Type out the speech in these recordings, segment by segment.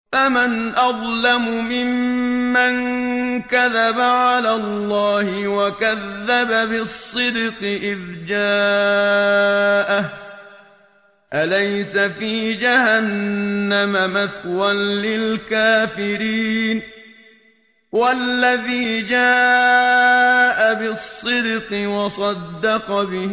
فمن أظلم ممن كذب على الله وكذب بالصدق إذ جاءه أليس في جهنم مثوى للكافرين والذي جاء بالصدق وصدق به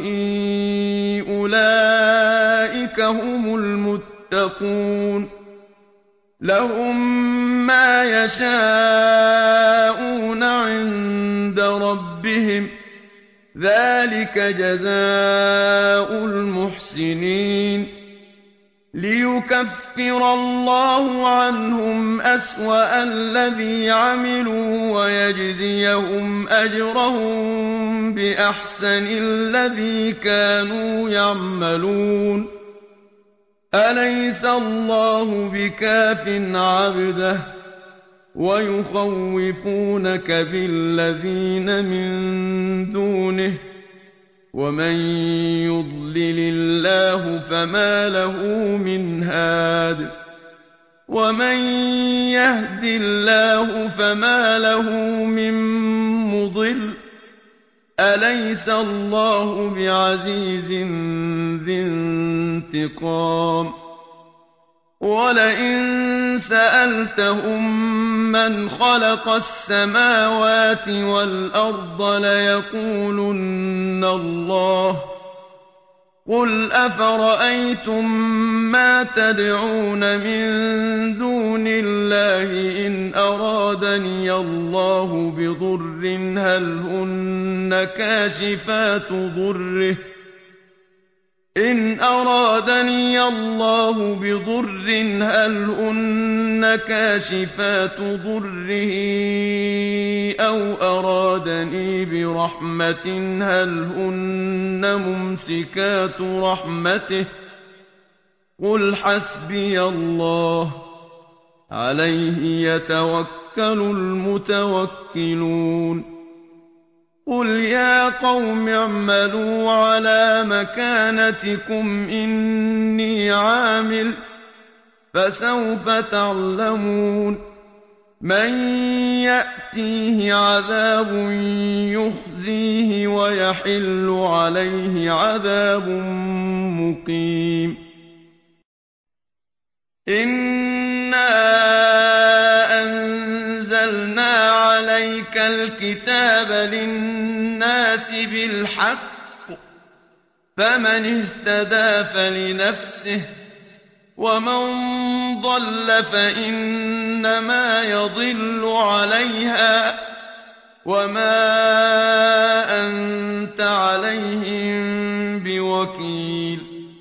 أولئك هم المتقون لهم ما يشاءون عند ربهم ذلك جزاء المحسنين ليكفر الله عنهم أسوأ الذي عملوا ويجزيهم أجرهم بأحسن الذي كانوا يعملون أليس الله بكاف عبده ويخوفونك بالذين من دونه ومن يضلل الله فما له من هاد ومن يهد الله فما له من مضل أليس الله بعزيز ذي انتقام ولئن سألتهم من خلق السماوات والأرض ليقولن الله قل أفرأيتم ما تدعون من دون الله إن أرادني الله بضر هل هن كاشفات ضره إن أرادني الله بضر هل هن كاشفات ضره أو أرادني برحمة هل هن ممسكات رحمته قل حسبي الله عليه يتوكل المتوكلون قل يا قوم اعملوا على مكانتكم إني عامل فسوف تعلمون من يأتيه عذاب يخزيه ويحل عليه عذاب مقيم إنا أنزلنا عليك الكتاب للناس بالحق فمن اهتدى فلنفسه ومن ضل فإنما يضل عليها وما أنت عليهم بوكيل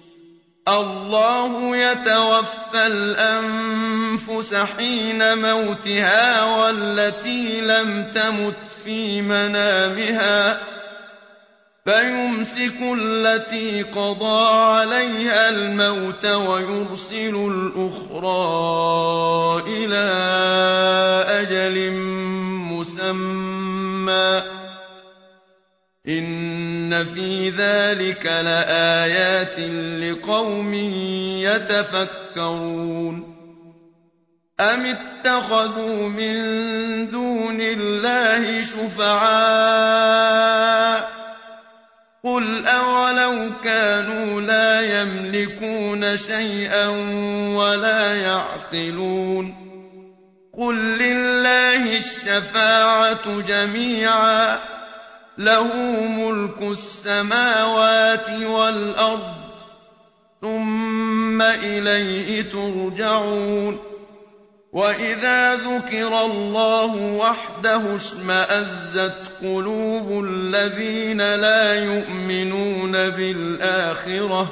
الله يتوفى الأنفس حين موتها والتي لم تمت في منامها فيمسك التي قضى عليها الموت ويرسل الأخرى إلى أجل مسمى إن في ذلك لآيات لقوم يتفكرون أم اتخذوا من دون الله شفعاء قل أولو كانوا لا يملكون شيئا ولا يعقلون قل لله الشفاعة جميعا له ملك السماوات والأرض ثم إليه ترجعون وإذا ذكر الله وحده اشمأزت قلوب الذين لا يؤمنون بالآخرة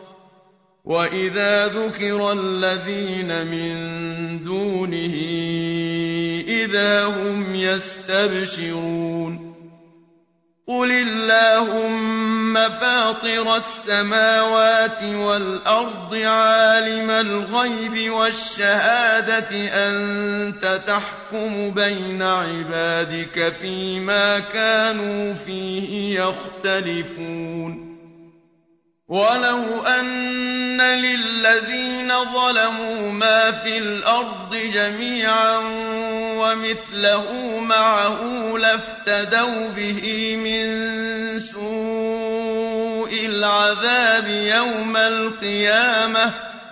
وإذا ذكر الذين من دونه إذا هم يستبشرون قل اللهم فاطر السماوات والأرض عالم الغيب والشهادة أنت تحكم بين عبادك فيما كانوا فيه يختلفون وَلَوْ أَنَّ لِلَّذِينَ ظَلَمُوا مَا فِي الْأَرْضِ جَمِيعًا وَمِثْلَهُ مَعَهُ لَافْتَدَوْا بِهِ مِن سُوءِ الْعَذَابِ يَوْمَ الْقِيَامَةِ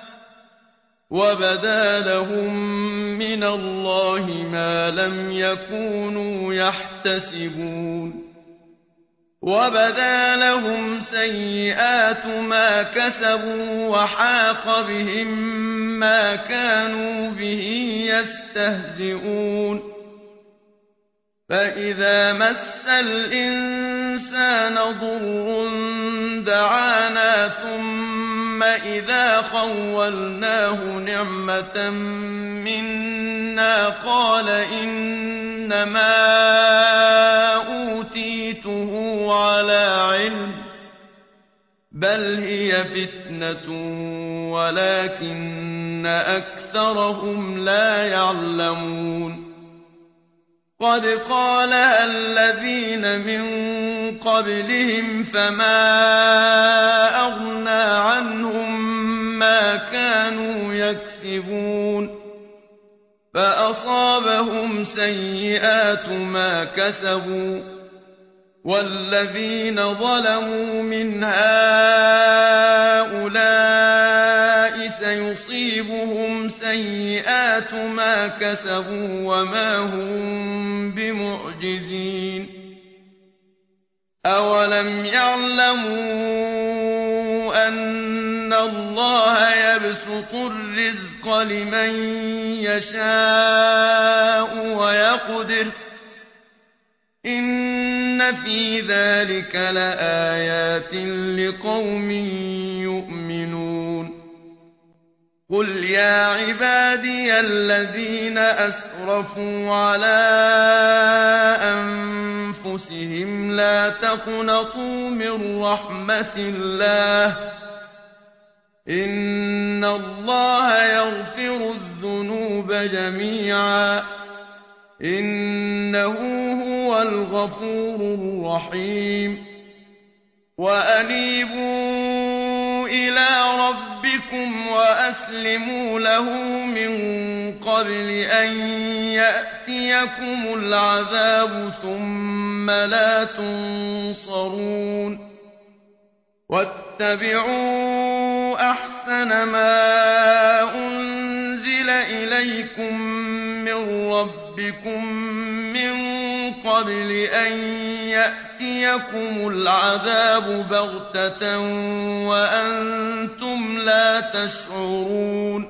وَبَدَا لَهُم مِّنَ اللَّهِ مَا لَمْ يَكُونُوا يَحْتَسِبُونَ وَبَدَا لَهُمْ سَيِّئَاتُ مَا كَسَبُوا وَحَاقَ بِهِم مَّا كَانُوا بِهِ يَسْتَهْزِئُونَ فَإِذَا مَسَّ الْإِنسَانَ ضُرٌّ دَعَانَا ثُمَّ إِذَا خَوَّلْنَاهُ نِعْمَةً مِّنَّا قَالَ إِنَّمَا أُوتِيتُهُ عَلَىٰ عِلْمٍ ۚ بَلْ هِيَ فِتْنَةٌ وَلَٰكِنَّ أَكْثَرَهُمْ لَا يَعْلَمُونَ قَدْ قَالَهَا الَّذِينَ مِن قَبْلِهِمْ فَمَا أَغْنَىٰ عَنْهُم مَّا كَانُوا يَكْسِبُونَ فَأَصَابَهُمْ سَيِّئَاتُ مَا كَسَبُوا ۚ وَالَّذِينَ ظَلَمُوا مِنْ هَٰؤُلَاءِ سَيُصِيبُهُمْ سَيِّئَاتُ مَا كَسَبُوا وَمَا هُم بِمُعْجِزِينَ أَوَلَمْ يَعْلَمُوا أَنَّ اللَّهَ يَبْسُطُ الرِّزْقَ لِمَن يَشَاءُ وَيَقْدِرُ ۚ إِنَّ فِي ذَٰلِكَ لَآيَاتٍ لِّقَوْمٍ يُؤْمِنُونَ قُلْ يَا عِبَادِيَ الَّذِينَ أَسْرَفُوا عَلَىٰ أَنفُسِهِمْ لَا تَقْنَطُوا مِن رَّحْمَةِ اللَّهِ ۚ إِنَّ اللَّهَ يَغْفِرُ الذُّنُوبَ جَمِيعًا ۚ إِنَّهُ هُوَ الْغَفُورُ الرَّحِيمُ وَأَنِيبُوا إِلَىٰ رَبِّكُمْ وَأَسْلِمُوا لَهُ مِن قَبْلِ أَن يَأْتِيَكُمُ الْعَذَابُ ثُمَّ لَا تُنصَرُونَ وَاتَّبِعُوا أَحْسَنَ مَا أُنزِلَ إِلَيْكُم مِّن رَّبِّكُم مِّن قَبْلِ أَن يَأْتِيَكُمُ الْعَذَابُ بَغْتَةً وَأَنتُمْ لَا تَشْعُرُونَ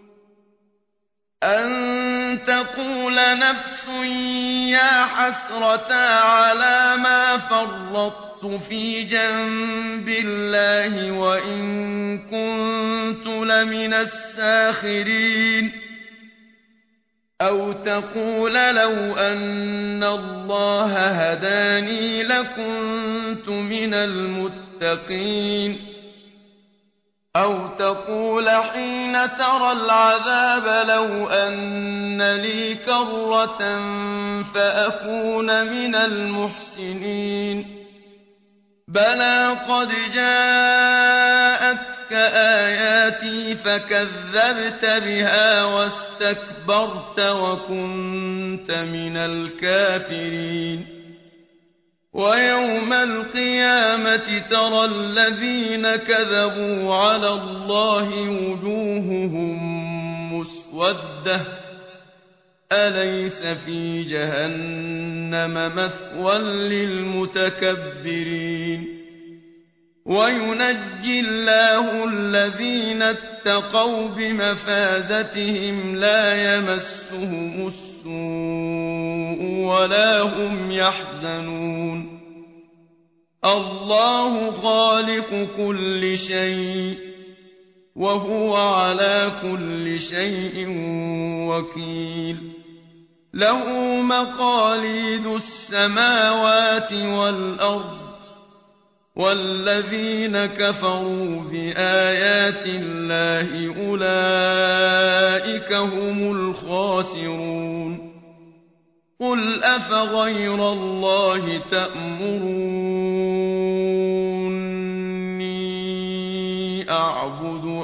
أَن تَقُولَ نَفْسٌ يَا حَسْرَتَا عَلَىٰ مَا فَرَّطتُ فِي جَنبِ اللَّهِ وَإِن كُنتُ لَمِنَ السَّاخِرِينَ أَوْ تَقُولَ لَوْ أَنَّ اللَّهَ هَدَانِي لَكُنتُ مِنَ الْمُتَّقِينَ أَوْ تَقُولَ حِينَ تَرَى الْعَذَابَ لَوْ أَنَّ لِي كَرَّةً فَأَكُونَ مِنَ الْمُحْسِنِينَ بَلَىٰ قَدْ جَاءَتْكَ آيَاتِي فَكَذَّبْتَ بِهَا وَاسْتَكْبَرْتَ وَكُنتَ مِنَ الْكَافِرِينَ وَيَوْمَ الْقِيَامَةِ تَرَى الَّذِينَ كَذَبُوا عَلَى اللَّهِ وُجُوهُهُم مُّسْوَدَّةٌ أَلَيْسَ فِي جَهَنَّمَ مَثْوًى لِّلْمُتَكَبِّرِينَ وَيُنَجِّي اللَّهُ الَّذِينَ اتَّقَوْا بِمَفَازَتِهِمْ لَا يَمَسُّهُمُ السُّوءُ وَلَا هُمْ يَحْزَنُونَ اللَّهُ خَالِقُ كُلِّ شَيْءٍ وَهُوَ عَلَىٰ كُلِّ شَيْءٍ وَكِيلٌ لَّهُ مَقَالِيدُ السَّمَاوَاتِ وَالْأَرْضِ وَالَّذِينَ كَفَرُوا بِآيَاتِ اللَّهِ أُولَٰئِكَ هُمُ الْخَاسِرُونَ قُلْ أَفَغَيْرَ اللَّهِ تَأْمُرُونِّي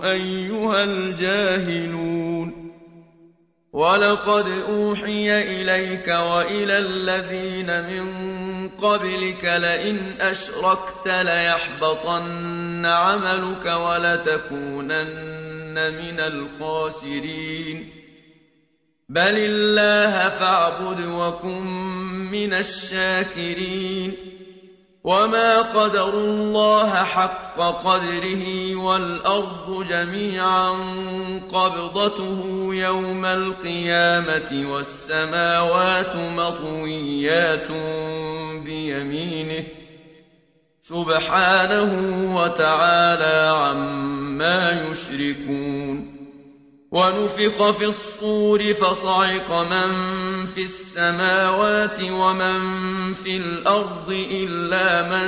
أَيُّهَا الْجَاهِلُونَ وَلَقَدْ أُوحِيَ إِلَيْكَ وَإِلَى الَّذِينَ مِن قَبْلِكَ لَئِنْ أَشْرَكْتَ لَيَحْبَطَنَّ عَمَلُكَ وَلَتَكُونَنَّ مِنَ الْخَاسِرِينَ بَلِ اللَّهَ فَاعْبُدْ وَكُن مِّنَ الشَّاكِرِينَ وَمَا قَدَرُوا اللَّهَ حَقَّ قَدْرِهِ وَالْأَرْضُ جَمِيعًا قَبْضَتُهُ يَوْمَ الْقِيَامَةِ وَالسَّمَاوَاتُ مَطْوِيَّاتٌ بِيَمِينِهِ سُبْحَانَهُ وَتَعَالَىٰ عَمَّا يُشْرِكُونَ وَنُفِخَ فِي الصُّورِ فَصَعِقَ مَن فِي السَّمَاوَاتِ وَمَن فِي الْأَرْضِ إِلَّا مَن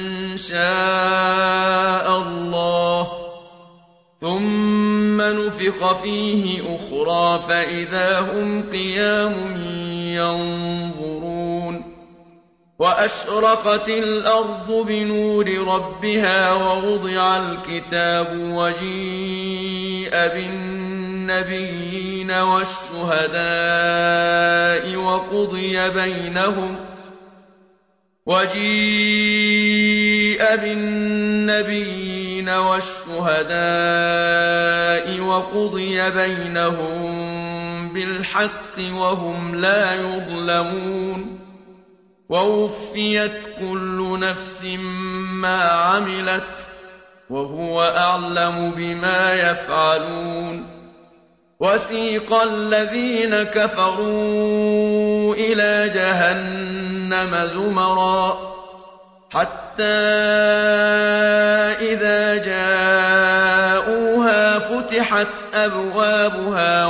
شَاءَ اللَّهُ ثُمَّ نُفِخَ فِيهِ أُخْرَىٰ فَإِذَا هُمْ قِيَامٌ يَنظُرُونَ وَأَشْرَقَتِ الْأَرْضُ بِنُورِ رَبِّهَا وَوُضِعَ الْكِتَابُ وَجِيءَ بِالنَّبِيِّينَ وَالشُّهَدَاءِ وَقُضِيَ بَيْنَهُم بِالْحَقِّ وَهُمْ لَا يُظْلَمُونَ وَوُفِّيَتْ كُلُّ نَفْسٍ مَّا عَمِلَتْ وَهُوَ أَعْلَمُ بِمَا يَفْعَلُونَ وَسِيقَ الَّذِينَ كَفَرُوا إِلَىٰ جَهَنَّمَ زُمَرًا حَتَّىٰ إِذَا جَاءُوهَا فُتِحَتْ أَبْوَابُهَا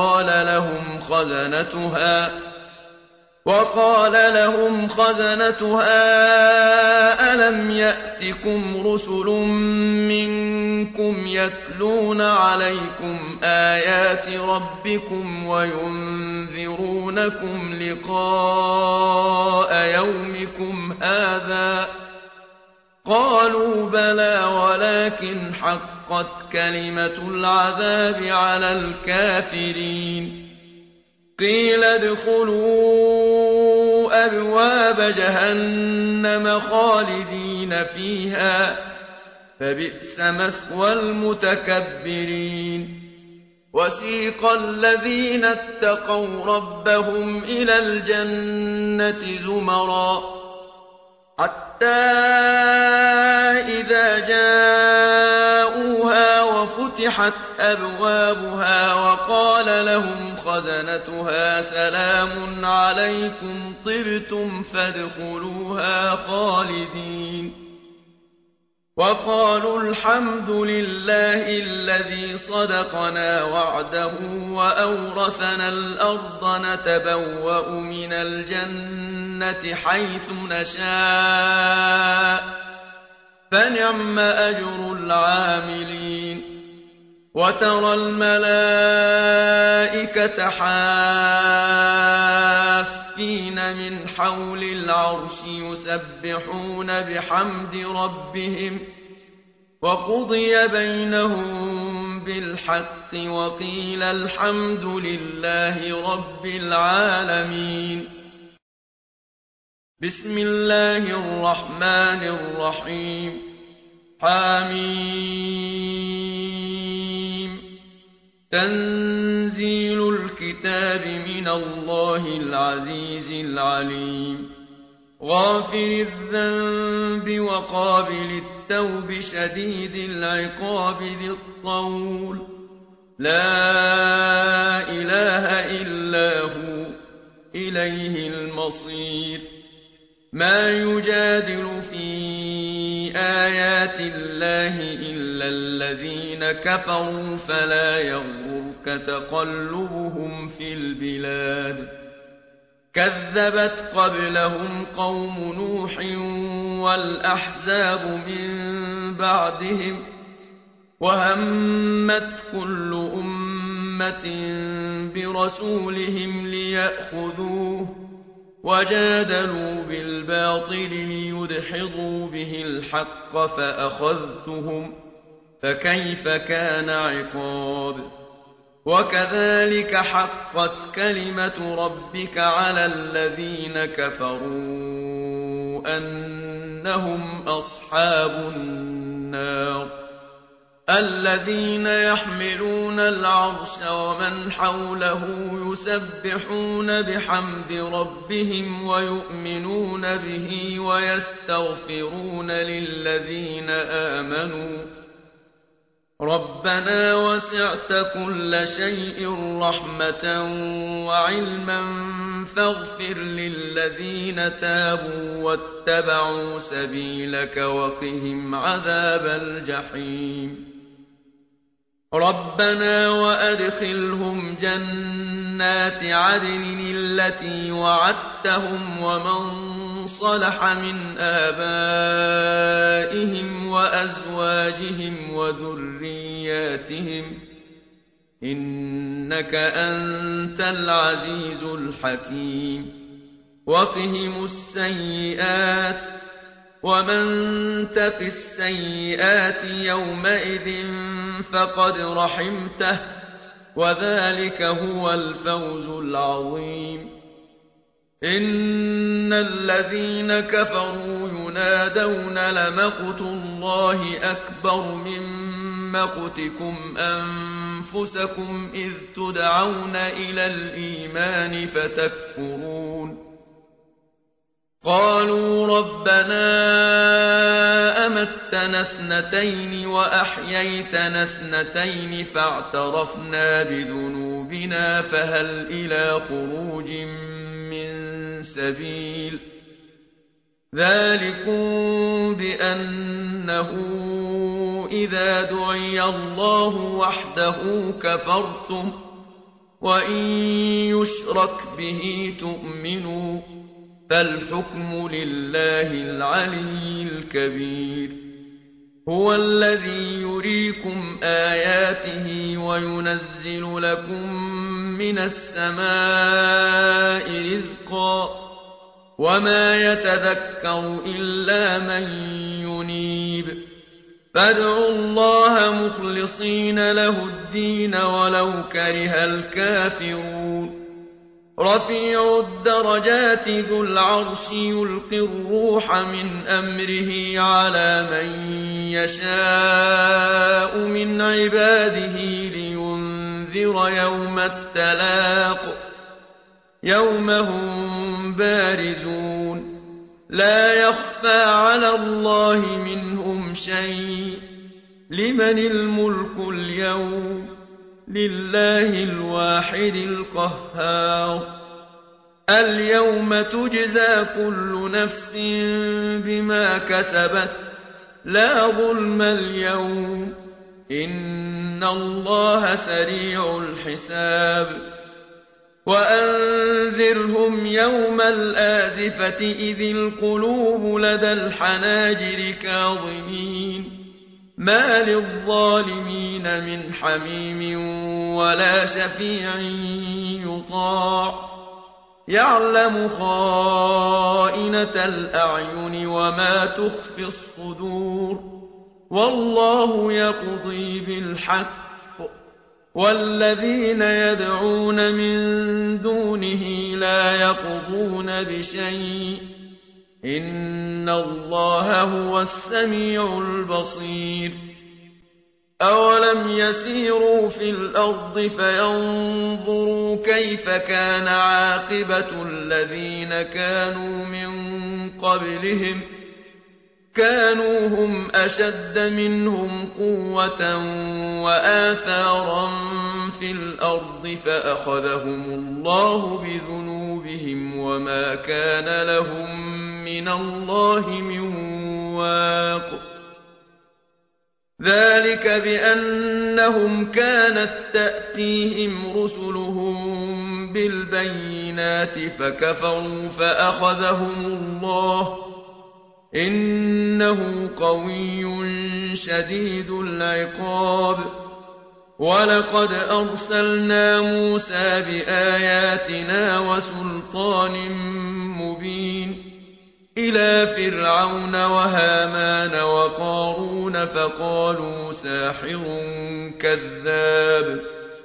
وَقَالَ لَهُمْ خَزَنَتُهَا أَلَمْ يَأْتِكُمْ رُسُلٌ مِّنكُمْ يَتْلُونَ عَلَيْكُمْ آيَاتِ رَبِّكُمْ وَيُنذِرُونَكُمْ لِقَاءَ يَوْمِكُمْ هَٰذَا ۚ قَالُوا بَلَىٰ وَلَٰكِنْ حَقَّتْ كَلِمَةُ الْعَذَابِ عَلَى الْكَافِرِينَ قِيلَ ادْخُلُوا أَبْوَابَ جَهَنَّمَ خَالِدِينَ فِيهَا ۖ فَبِئْسَ مَثْوَى الْمُتَكَبِّرِينَ وَسِيقَ الَّذِينَ اتَّقَوْا رَبَّهُمْ إِلَى الْجَنَّةِ زُمَرًا حَتَّىٰ إِذَا جَاءُوهَا وَفُتِحَتْ أَبْوَابُهَا وَقَالَ لَهُمْ خَزَنَتُهَا سَلَامٌ عَلَيْكُمْ طِبْتُمْ فَادْخُلُوهَا خَالِدِينَ وَقَالُوا الْحَمْدُ لِلَّهِ الَّذِي صَدَقَنَا وَعْدَهُ وَأَوْرَثَنَا الْأَرْضَ نَتَبَوَّأُ مِنَ الْجَنَّةِ حَيْثُ نَشَاءُ ۖ فَنِعْمَ أَجْرُ الْعَامِلِينَ وَتَرَى الْمَلَائِكَةَ حَافِّينَ مِنْ حَوْلِ الْعَرْشِ يُسَبِّحُونَ بِحَمْدِ رَبِّهِمْ ۖ وَقُضِيَ بَيْنَهُم بِالْحَقِّ وَقِيلَ الْحَمْدُ لِلَّهِ رَبِّ الْعَالَمِينَ بسم الله الرحمن الرحيم حم تنزيل الكتاب من الله العزيز العليم غافر الذنب وقابل التوب شديد العقاب ذي الطول لا إله إلا هو إليه المصير ما يجادل في آيات الله إلا الذين كفروا فلا يغررك تقلبهم في البلاد كذبت قبلهم قوم نوح والأحزاب من بعدهم وهمت كل أمة برسولهم ليأخذوه وجادلوا بالباطل ليدحضوا به الحق فكيف كان عقاب وكذلك حقت كلمة ربك على الذين كفروا أنهم أصحاب النار الذين يحملون العرش ومن حوله يسبحون بحمد ربهم ويؤمنون به ويستغفرون للذين آمنوا ربنا وسعت كل شيء رحمة وعلما فاغفر للذين تابوا واتبعوا سبيلك وقهم عذاب الجحيم ربنا وأدخلهم جنات عدن التي وعدتهم ومن صلح من آبائهم وأزواجهم وذرياتهم إنك أنت العزيز الحكيم وقهم السيئات ومن تق السيئات يومئذ فقد رحمته وذلك هو الفوز العظيم إن الذين كفروا ينادون لمقت الله أكبر من مقتكم أنفسكم إذ تدعون إلى الإيمان فتكفرون قالوا ربنا أمتنا اثنتين وأحييتنا اثنتين فاعترفنا بذنوبنا فهل إلى خروج من سبيل ذلكم بأنه إذا دعي الله وحده كفرتم وإن يشرك به تؤمنوا فالحكم لله العلي الكبير هو الذي يريكم آياته وينزل لكم من السماء رزقا وما يتذكر إلا من ينيب فادعوا الله مخلصين له الدين ولو كره الكافرون رفيع الدرجات ذو العرش يلقي الروح من أمره على من يشاء من عباده لينذر يوم التلاق يوم هم بارزون لا يخفى على الله منهم شيء لمن الملك اليوم لله الواحد القهار اليوم تجزى كل نفس بما كسبت لا ظلم اليوم إن الله سريع الحساب وأنذرهم يوم الآزفة إذ القلوب لدى الحناجر كاظمين ما للظالمين من حميم ولا شفيع يطاع يعلم خائنة الأعين وما تخفي الصدور والله يقضي بالحق والذين يدعون من دونه لا يقضون بشيء إن الله هو السميع البصير أولم يسيروا في الأرض فينظروا كيف كان عاقبة الذين كانوا من قبلهم كانوا هم أشد منهم قوة وآثارا في الأرض فأخذهم الله بذنوبهم وما كان لهم من الله من واق ذلك بأنهم كانت تأتيهم رسلهم بالبينات فكفروا فأخذهم الله إنه قوي شديد العقاب ولقد أرسلنا موسى بآياتنا وسلطان مبين إلى فرعون وهامان وقارون فقالوا ساحر كذاب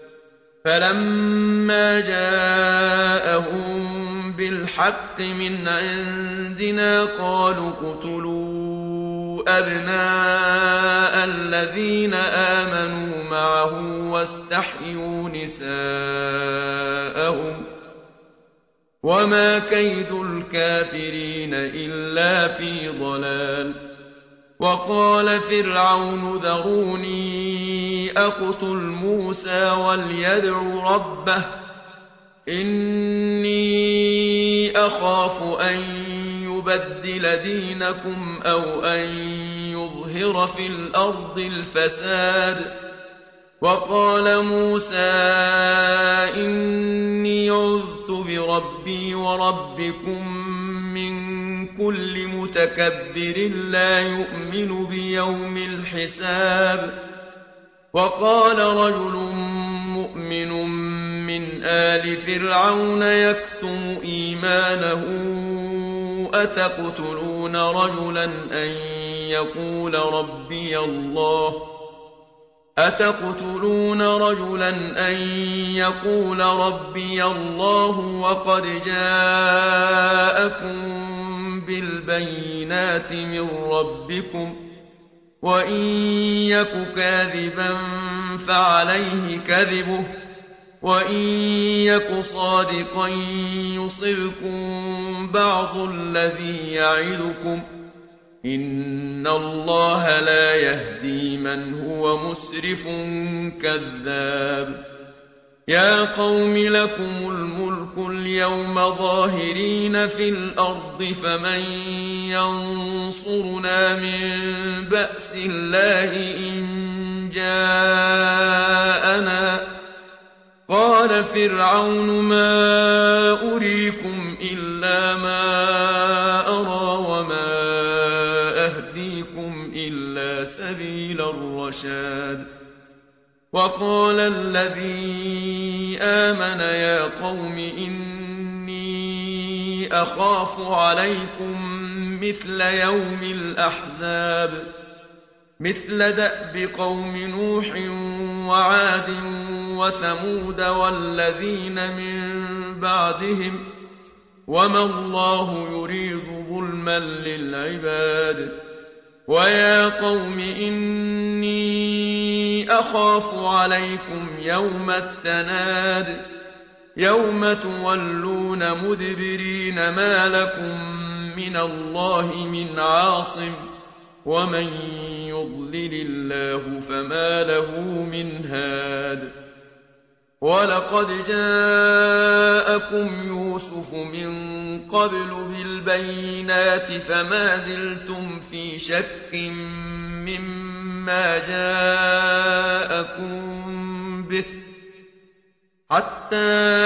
فلما جاءهم بالحق من عندنا قالوا اقتلوا أبناء الذين آمنوا معه واستحيوا نساءهم وما كيد الكافرين إلا في ضلال وقال فرعون ذروني أقتل موسى وليدع ربه إني أخاف أن يبدل دينكم أو أن يظهر في الأرض الفساد وقال موسى إني عذت بربي وربكم من كل متكبر لا يؤمن بيوم الحساب وقال رجل مؤمن من آل فرعون يكتم إيمانه أتقتلون رجلا أن يقول ربي الله وقد جاءكم بالبينات من ربكم وإن يك كاذبا فعليه كذبه وإن يك صادقا يصبكم بعض الذي يعدكم إن الله لا يهدي من هو مسرف كذاب يا قوم لكم الملك اليوم ظاهرين في الأرض فمن ينصرنا من بأس الله إن جاءنا قال فرعون ما أريكم إلا ما أرى وما أهديكم إلا سبيل الرشاد وقال الذي آمن يا قوم إني أخاف عليكم مثل يوم الأحزاب مثل دأب قوم نوح وعاد وثمود والذين من بعدهم وما الله يريد ظلما للعباد ويا قوم إني أخاف عليكم يوم التناد يوم تولون مدبرين ما لكم من الله من عاصم ومن يضلل الله فما له من هاد ولقد جاءكم يوسف من قبل بالبينات فما زلتم في شك مما جاءكم به حتى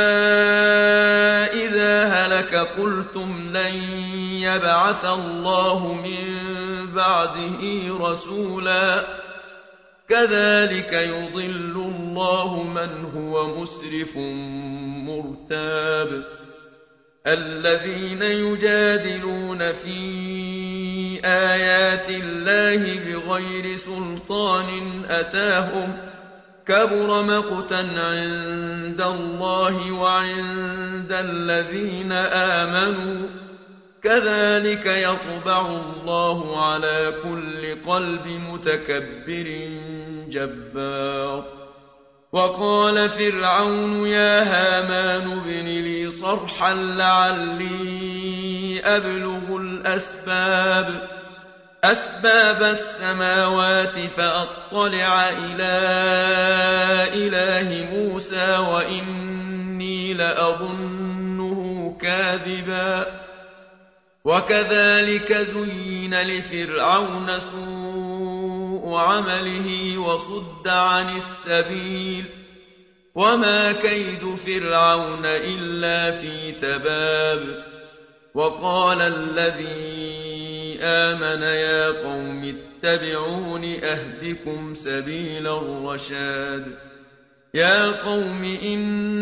إذا هلك قلتم لن يبعث الله من بعده رسولا كذلك يضل الله من هو مسرف مرتاب الذين يجادلون في آيات الله بغير سلطان أتاهم كبر مقتا عند الله وعند الذين آمنوا كذلك يطبع الله على كل قلب متكبر جبار وقال فرعون يا هامان ابن لي صرحا لعلي أبلغ أسباب السماوات فأطلع إلى إله موسى وإني لأظنه كاذبا وكذلك زين لفرعون سوء عمله وصد عن السبيل وما كيد فرعون إلا في تباب وقال الذي آمن يا قوم اتبعون أهدكم سبيل الرشاد يا قوم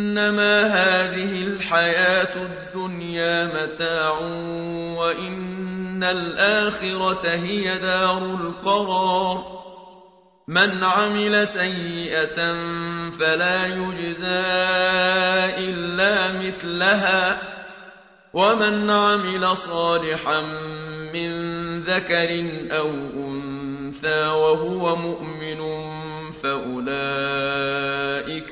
إنما هذه الحياة الدنيا متاع وإن إن الآخرة هي دار القرار من عمل سيئة فلا يجزى إلا مثلها ومن عمل صالحا من ذكر أو أنثى وهو مؤمن فأولئك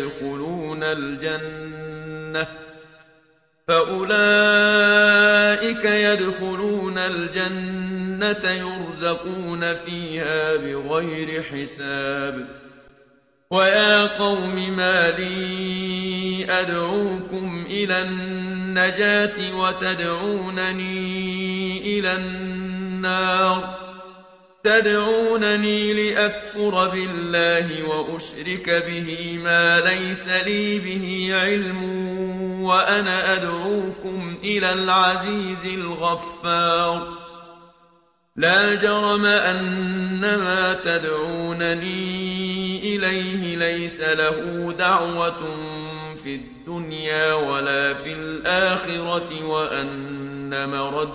يدخلون الجنة يرزقون فيها بغير حساب ويا قوم ما لي أدعوكم إلى النجاة وتدعونني إلى النار تدعونني لأكفر بالله وأشرك به ما ليس لي به علم وأنا أدعوكم إلى العزيز الغفار لا جرم أن ما تدعونني إليه ليس له دعوة في الدنيا ولا في الآخرة وأن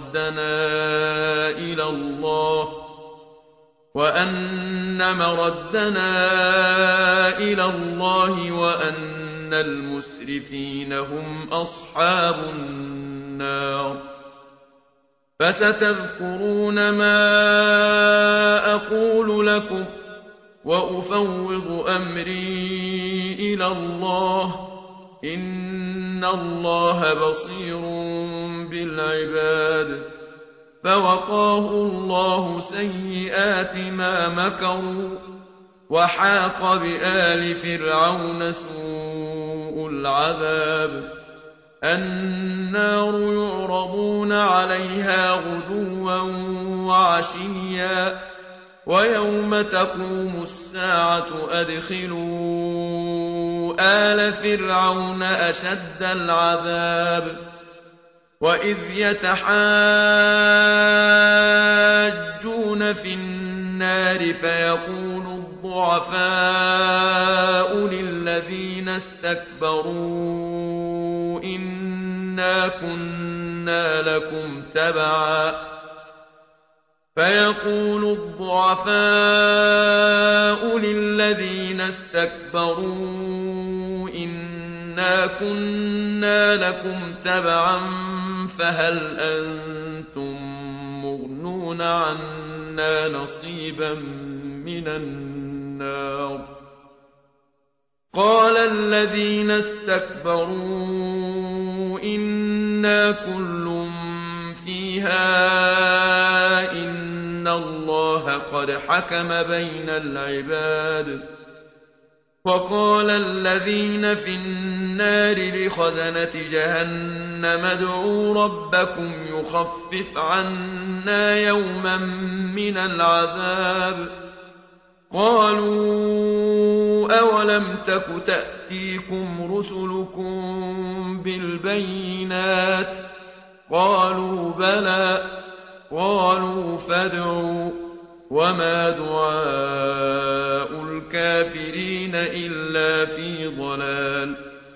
مردنا إلى الله وأن المسرفين هم أصحاب النار فستذكرون ما أقول لكم وأفوض أمري إلى الله إن الله بصير بالعباد فوقاه الله سيئات ما مكروا وحاق بآل فرعون سوء العذاب النار يعرضون عليها غدوا وعشيا ويوم تقوم الساعة أدخلوا آل فرعون أشد العذاب وإذ يتحاجون في النار فيقول الضعفاء للذين استكبروا إنا كنا لكم تبعا فهل أنتم مغنون عنا نصيبا من النار قال الذين استكبروا إنا كل فيها إن الله قد حكم بين العباد وقال الذين في النار لخزنة جهنم ادعوا ربكم يخفف عنا يوما من العذاب قالوا أولم تك تأتيكم رسلكم بالبينات قالوا بلى قالوا فادعوا وما دعاء الكافرين إلا في ضلال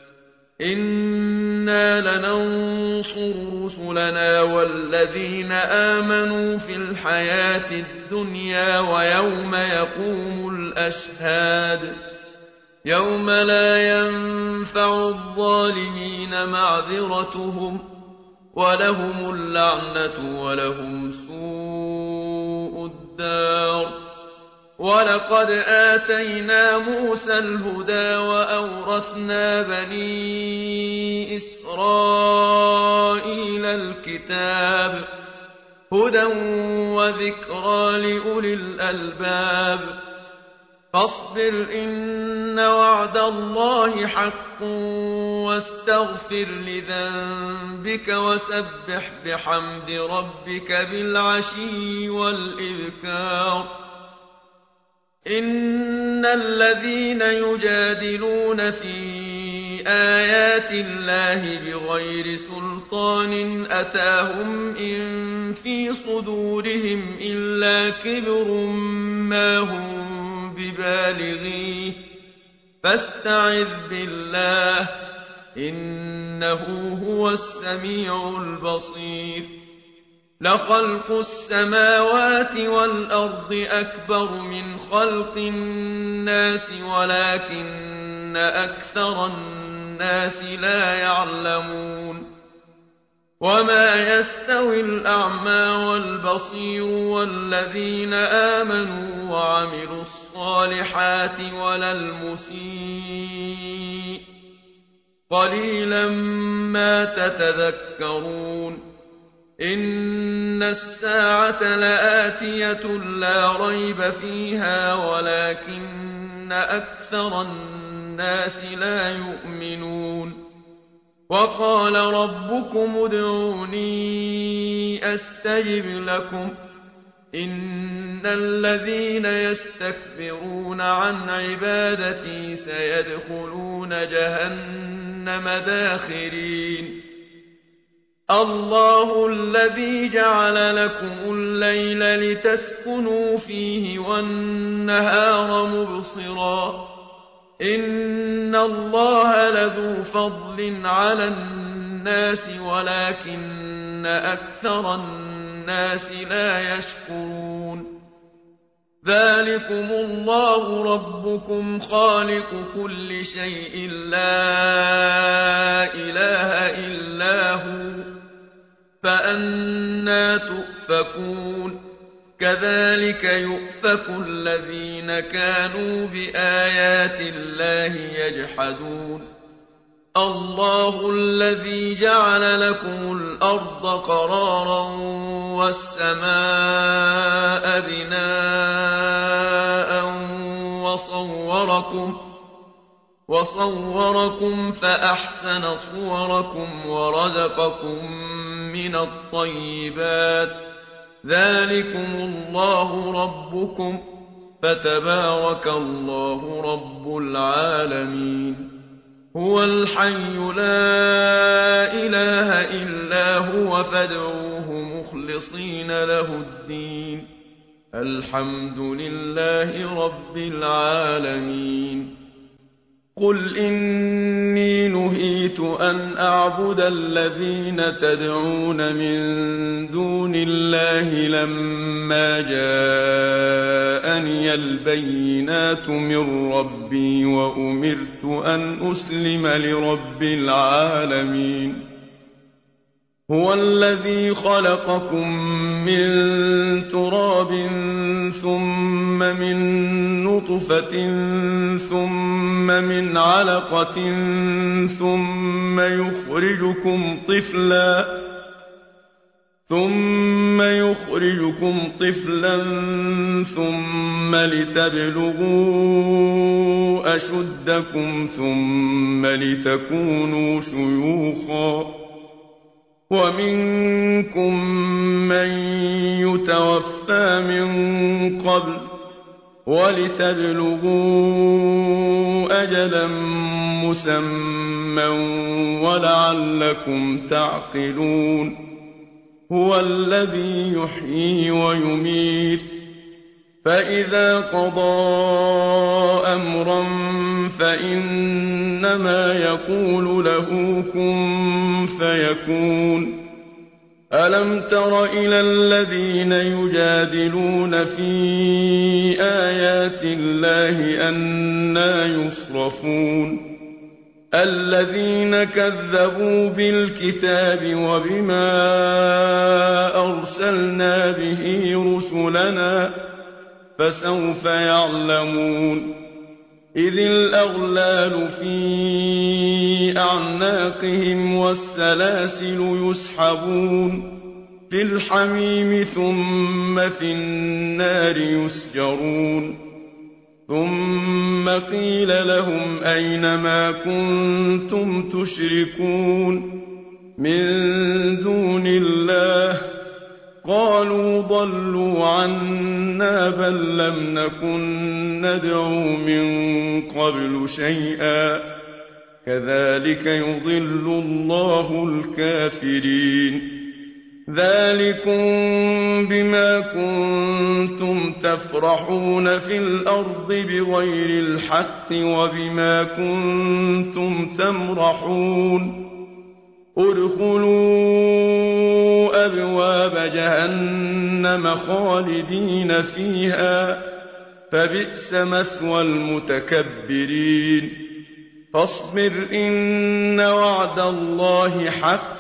إنا لننصر رسلنا والذين آمنوا في الحياة الدنيا ويوم يقوم الأشهاد يوم لا ينفع الظالمين معذرتهم ولهم اللعنة ولهم سوء الدار ولقد آتينا موسى الهدى وأورثنا بني إسرائيل الكتاب هدى وذكرى لأولي الألباب فاصبر إن وعد الله حق واستغفر لذنبك وسبح بحمد ربك بالعشي والإبكار إن الذين يجادلون في آيات الله بغير سلطان أتاهم إن في صدورهم إلا كبر ما هم ببالغيه فاستعذ بالله إنه هو السميع البصير لخلق السماوات والأرض أكبر من خلق الناس ولكن أكثر الناس لا يعلمون وما يستوي الأعمى والبصير والذين آمنوا وعملوا الصالحات ولا المسيء قليلا ما تتذكرون إن الساعة لآتية لا ريب فيها ولكن أكثر الناس لا يؤمنون وقال ربكم ادعوني أستجب لكم إن الذين يستكبرون عن عبادتي سيدخلون جهنم داخرين الله الذي جعل لكم الليل لتسكنوا فيه والنهار مبصرا إن الله لذو فضل على الناس ولكن أكثر الناس لا يشكرون ذلكم الله ربكم خالق كل شيء لا إله إلا هو فأنى تؤفكون كذلك يؤفك الذين كانوا بآيات الله يجحدون الله الذي جعل لكم الأرض قرارا والسماء بناء وصوركم فأحسن صوركم ورزقكم من الطيبات ذلكم الله ربكم فتبارك الله رب العالمين هو الحي لا إله إلا هو فادعوه مخلصين له الدين الحمد لله رب العالمين قل إني نهيت أن أعبد الذين تدعون من دون الله لما جاءني البينات من ربي وأمرت أن أسلم لرب العالمين هو الذي خلقكم من تراب ثم من نطفة ثم من علقة ثم يخرجكم طفلا ثم لتبلغوا أشدكم ثم لتكونوا شيوخا ومنكم من يتوفى من قبل ولتبلغوا أجلا مسمى ولعلكم تعقلون هو الذي يحيي ويميت فإذا قضى أمرا فإنما يقول له كن فيكون ألم تر إلى الذين يجادلون في آيات الله أنى يصرفون الذين كذبوا بالكتاب وبما أرسلنا به رسلنا فسوف يعلمون إذ الأغلال في أعناقهم والسلاسل يسحبون في الحميم ثم في النار يسجرون ثم قيل لهم أين ما كنتم تشركون من دون الله قالوا ضلوا عنا بل لم نكن ندعو من قبل شيئا كذلك يضل الله الكافرين ذلكم بما كنتم تفرحون في الأرض بغير الحق وبما كنتم تمرحون ادخلوا أبواب أبواب جهنم خالدين فيها فبئس مثوى المتكبرين فاصبر إن وعد الله حق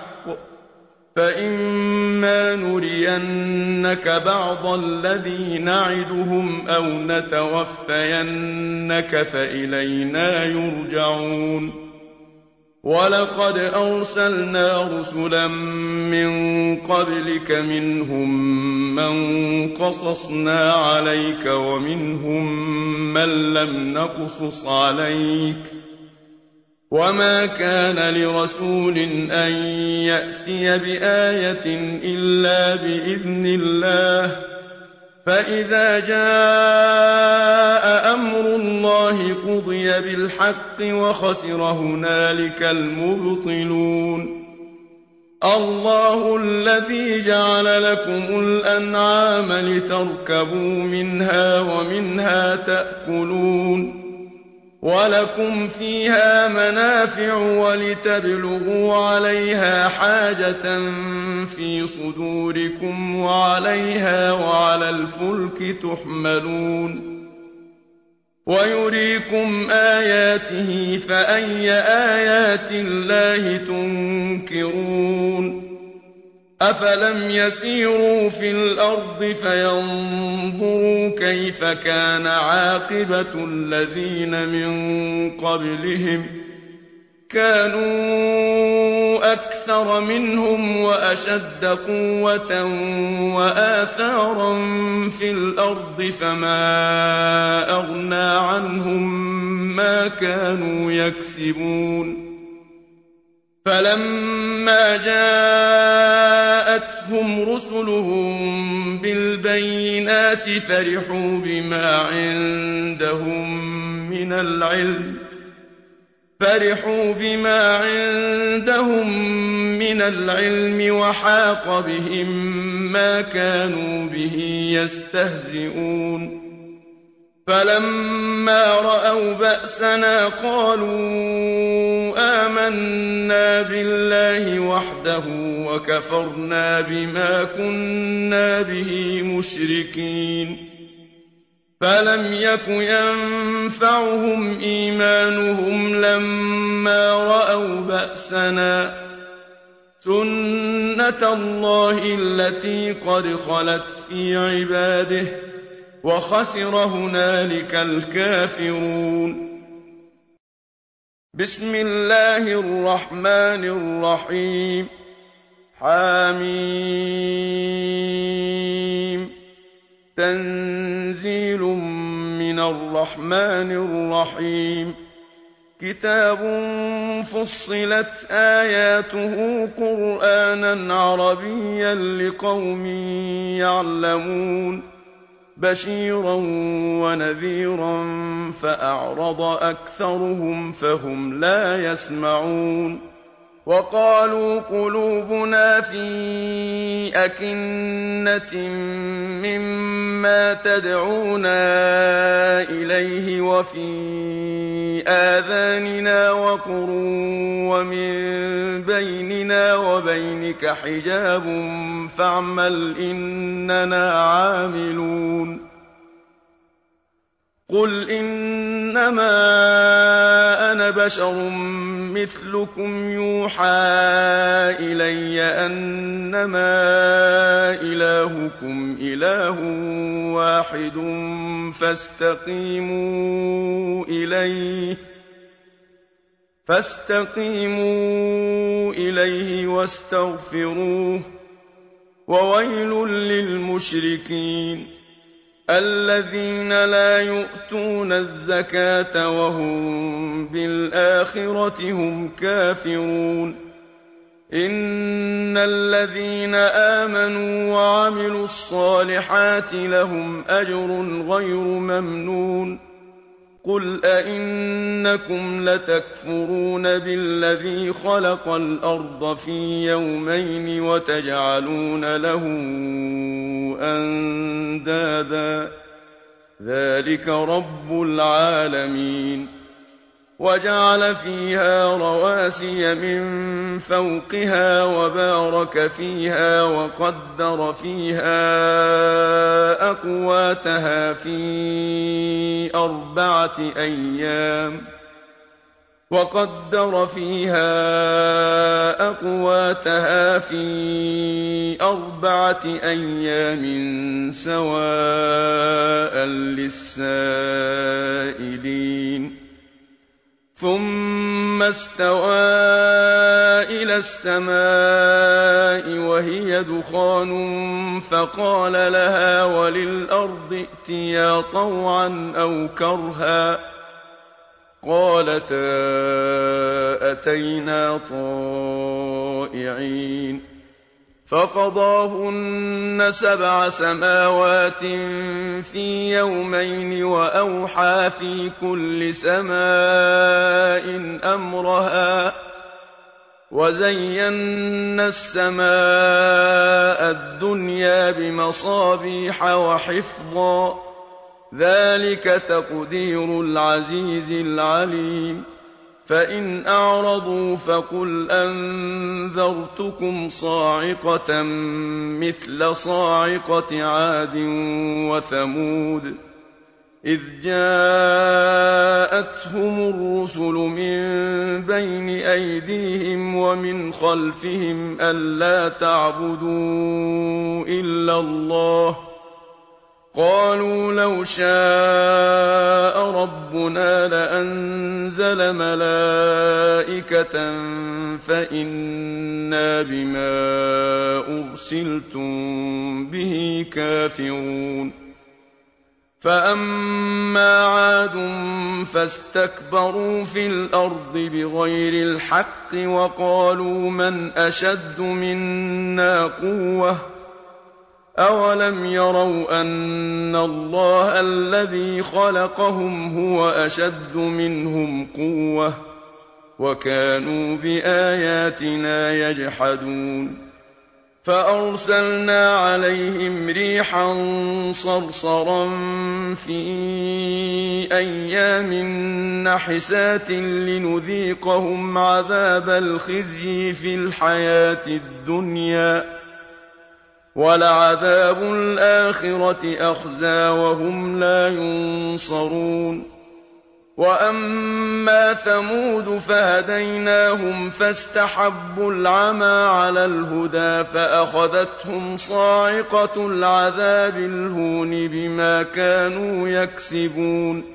فإما نرينك بعض الذي نعدهم أو نتوفينك فإلينا يرجعون ولقد أرسلنا رسلا من قبلك منهم من قصصنا عليك ومنهم من لم نقصص عليك وما كان لرسول أن يأتي بآية إلا بإذن الله فإذا جاء أمر الله قضي بالحق وخسر هنالك المبطلون الله الذي جعل لكم الأنعام لتركبوا منها ومنها تأكلون ولكم فيها منافع ولتبلغوا عليها حاجة في صدوركم وعليها وعلى الفلك تحملون ويريكم آياته فأي آيات الله تنكرون أفلم يسيروا في الأرض فينظروا كيف كان عاقبة الذين من قبلهم كانوا أكثر منهم وأشد قوة وآثارا في الأرض فما أغنى عنهم ما كانوا يكسبون فلما جاءتهم رسلهم بالبينات فرحوا بما عندهم من العلم وحاق بهم ما كانوا به يستهزئون فلما رأوا بأسنا قالوا آمنا بالله وحده وكفرنا بما كنا به مشركين فلم يك ينفعهم إيمانهم لما رأوا بأسنا سنة الله التي قد خلت في عباده وخسر هنالك الكافرون بسم الله الرحمن الرحيم حميم تنزيل من الرحمن الرحيم كتاب فصلت آياته قرآنا عربيا لقوم يعلمون بشيرا ونذيرا فأعرض أكثرهم فهم لا يسمعون وقالوا قلوبنا في أكنة مما تدعونا إليه وفي آذاننا وقر ومن بيننا وبينك حجاب فاعمل إننا عاملون قل إنما أنا بشر مثلكم يوحى إلي أنما إلهكم إله واحد فاستقيموا إليه واستغفروه وويل للمشركين الذين لا يؤتون الزكاة وهم بالآخرة هم كافرون إن الذين آمنوا وعملوا الصالحات لهم أجر غير ممنون قل أئنكم لتكفرون بالذي خلق الأرض في يومين وتجعلون له أندادا ذلك رب العالمين وجعل فيها رواسي من فوقها وبارك فيها وقدر فيها أقواتها في 4 أيام سواء للسائلين ثم استوى إلى السماء وهي دخان فقال لها وللأرض ائتيا طوعا أو كرها قالتا أتينا طائعين فقضاهن 7 سماوات في يومين وأوحى في كل سماء أمرها وزينا السماء الدنيا بمصابيح وحفظا ذلك تقدير العزيز العليم فإن أعرضوا فقل أنذرتكم صاعقة مثل صاعقة عاد وثمود إذ جاءتهم الرسل من بين أيديهم ومن خلفهم ألا تعبدوا إلا الله قالوا لو شاء ربنا لأنزل ملائكة فإنا بما أرسلتم به كافرون فأما عاد فاستكبروا في الأرض بغير الحق وقالوا من أشد منا قوة أولم يروا أن الله الذي خلقهم هو أشد منهم قوة وكانوا بآياتنا يجحدون فأرسلنا عليهم ريحا صرصرا في أيام نحسات لنذيقهم عذاب الخزي في الحياة الدنيا ولعذاب الآخرة أخزى وهم لا ينصرون وأما ثمود فهديناهم فاستحبوا العمى على الهدى فأخذتهم صاعقة العذاب الهون بما كانوا يكسبون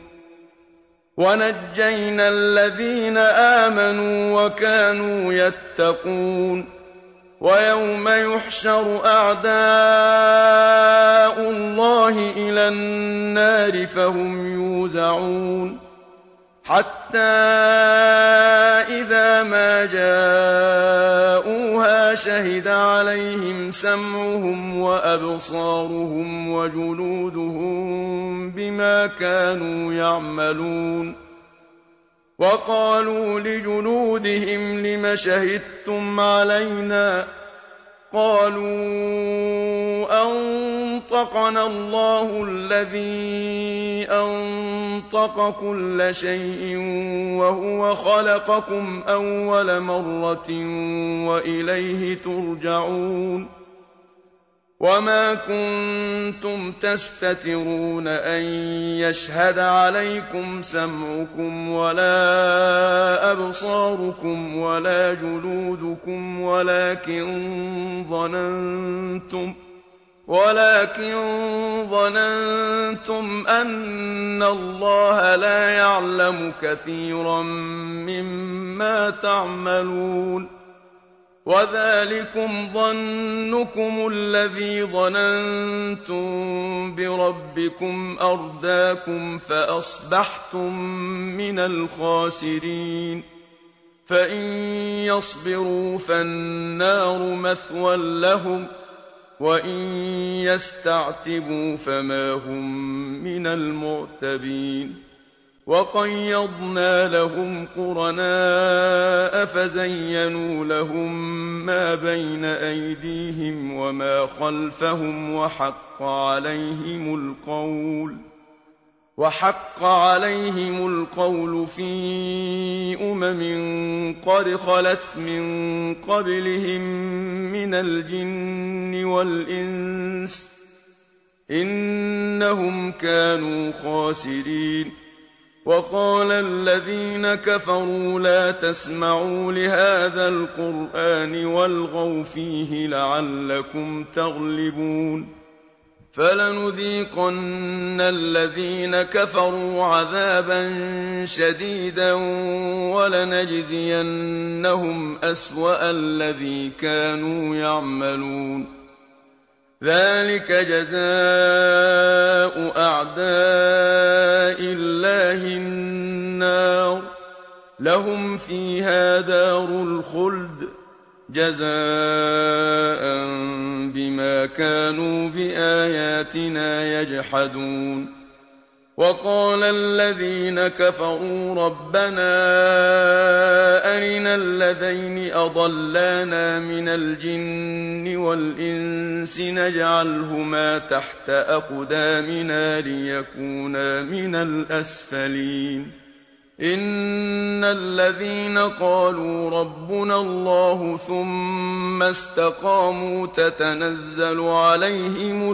ونجينا الذين آمنوا وكانوا يتقون ويوم يحشر أعداء الله إلى النار فهم يوزعون حتى إذا ما جاءوها شهد عليهم سمعهم وأبصارهم وجلودهم بما كانوا يعملون وقالوا لجلودهم لم شهدتم علينا قالوا أنطقنا الله الذي أنطق كل شيء وهو خلقكم أول مرة وإليه ترجعون وما كنتم تستترون أن يشهد عليكم سمعكم ولا أبصاركم ولا جلودكم ولكن ظننتم أن الله لا يعلم كثيرا مما تعملون وذلكم ظنكم الذي ظننتم بربكم أرداكم فأصبحتم من الخاسرين فإن يصبروا فالنار مثوى لهم وإن يستعتبوا فما هم من المعتبين وقيضنا لهم قرناء فزينوا لهم ما بين أيديهم وما خلفهم وحق عليهم القول في قد خلت من قبلهم من الجن والإنس إنهم كانوا خاسرين وقال الذين كفروا لا تسمعوا لهذا القرآن والغوا فيه لعلكم تغلبون فلنذيقن الذين كفروا عذابا شديدا ولنجزينهم أسوأ الذي كانوا يعملون ذلك جزاء أعداء الله النار لهم فيها دار الخلد جزاء بما كانوا بآياتنا يجحدون وقال الذين كفروا ربنا أرنا الذين أضلانا من الجن والإنس نجعلهما تحت أقدامنا ليكونا من الأسفلين إن الذين قالوا ربنا الله ثم استقاموا تتنزل عليهم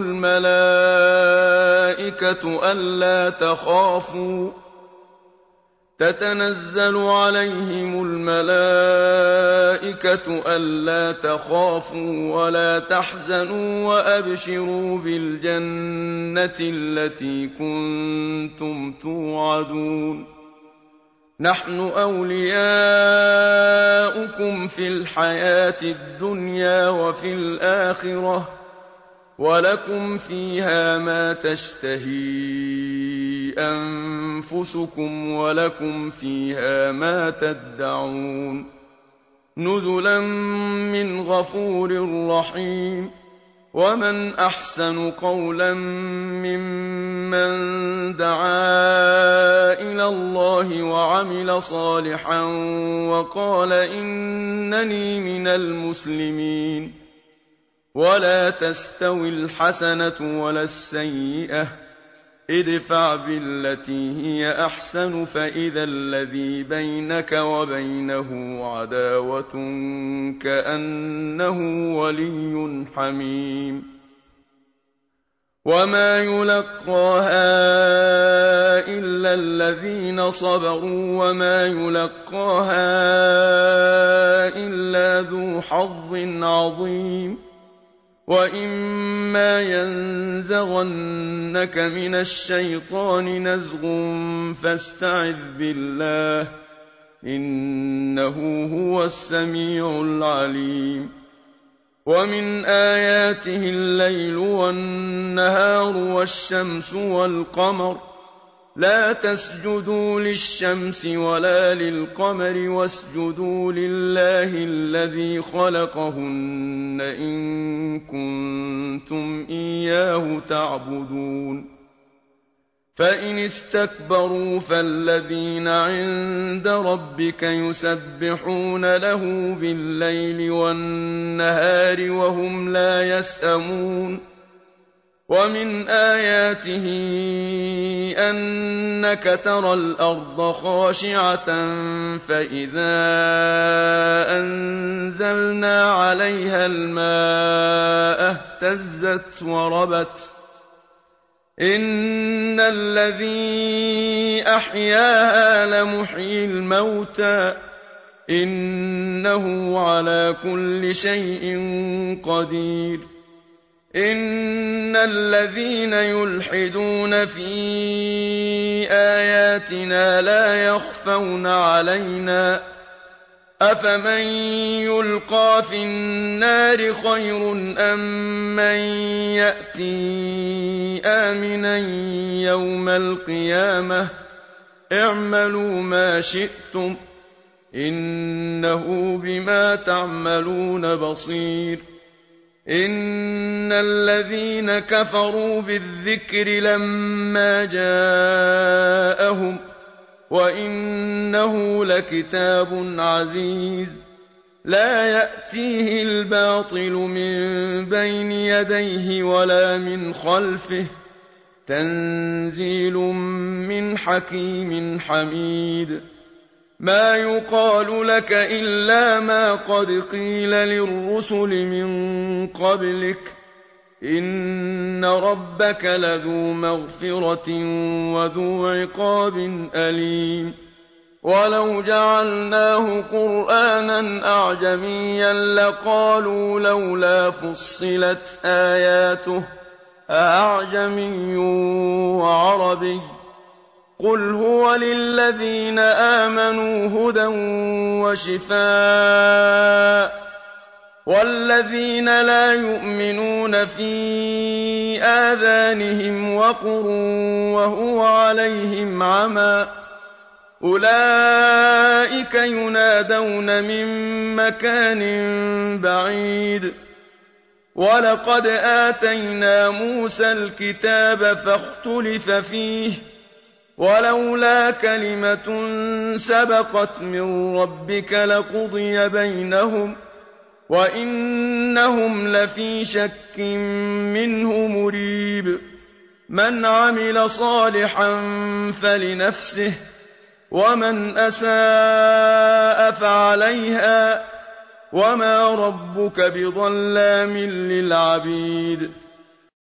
الملائكة ألا تخافوا ولا تحزنوا وأبشروا بالجنة التي كنتم توعدون نحن أولياؤكم في الحياة الدنيا وفي الآخرة ولكم فيها ما تشتهي أنفسكم ولكم فيها ما تدعون نزلا من غفور رحيم ومن أحسن قولا ممن دعا إلى الله وعمل صالحا وقال إنني من المسلمين ولا تستوي الحسنة ولا السيئة ادفع بالتي هي أحسن فإذا الذي بينك وبينه عداوة كأنه ولي حميم وما يلقاها إلا الذين صبروا وما يلقاها إلا ذو حظ عظيم وإما ينزغنك من الشيطان نزغ فاستعذ بالله إنه هو السميع العليم ومن آياته الليل والنهار والشمس والقمر لا تسجدوا للشمس ولا للقمر واسجدوا لله الذي خلقهن إن كنتم إياه تعبدون فإن استكبروا فالذين عند ربك يسبحون له بالليل والنهار وهم لا يسأمون ومن آياته أنك ترى الأرض خاشعة فإذا أنزلنا عليها الماء اهتزت وربت إن الذي أحياها لمحيي الموتى إنه على كل شيء قدير إن الذين يلحدون في آياتنا لا يخفون علينا أفمن يلقى في النار خير أم من يأتي آمنا يوم القيامة اعملوا ما شئتم إنه بما تعملون بصير إن الذين كفروا بالذكر لما جاءهم وإنه لكتاب عزيز لا يأتيه الباطل من بين يديه ولا من خلفه تنزيل من حكيم حميد ما يقال لك إلا ما قد قيل للرسل من قبلك إن ربك لذو مغفرة وذو عقاب أليم ولو جعلناه قرآنا أعجميا لقالوا لولا فصلت آياته أأعجمي وعربي قل هو للذين آمنوا هدى وشفاء والذين لا يؤمنون في آذانهم وقر وهو عليهم عمى أولئك ينادون من مكان بعيد ولقد آتينا موسى الكتاب فاختلف فيه ولولا كلمة سبقت من ربك لقضي بينهم وإنهم لفي شك منه مريب من عمل صالحا فلنفسه ومن أساء فعليها وما ربك بظلام للعبيد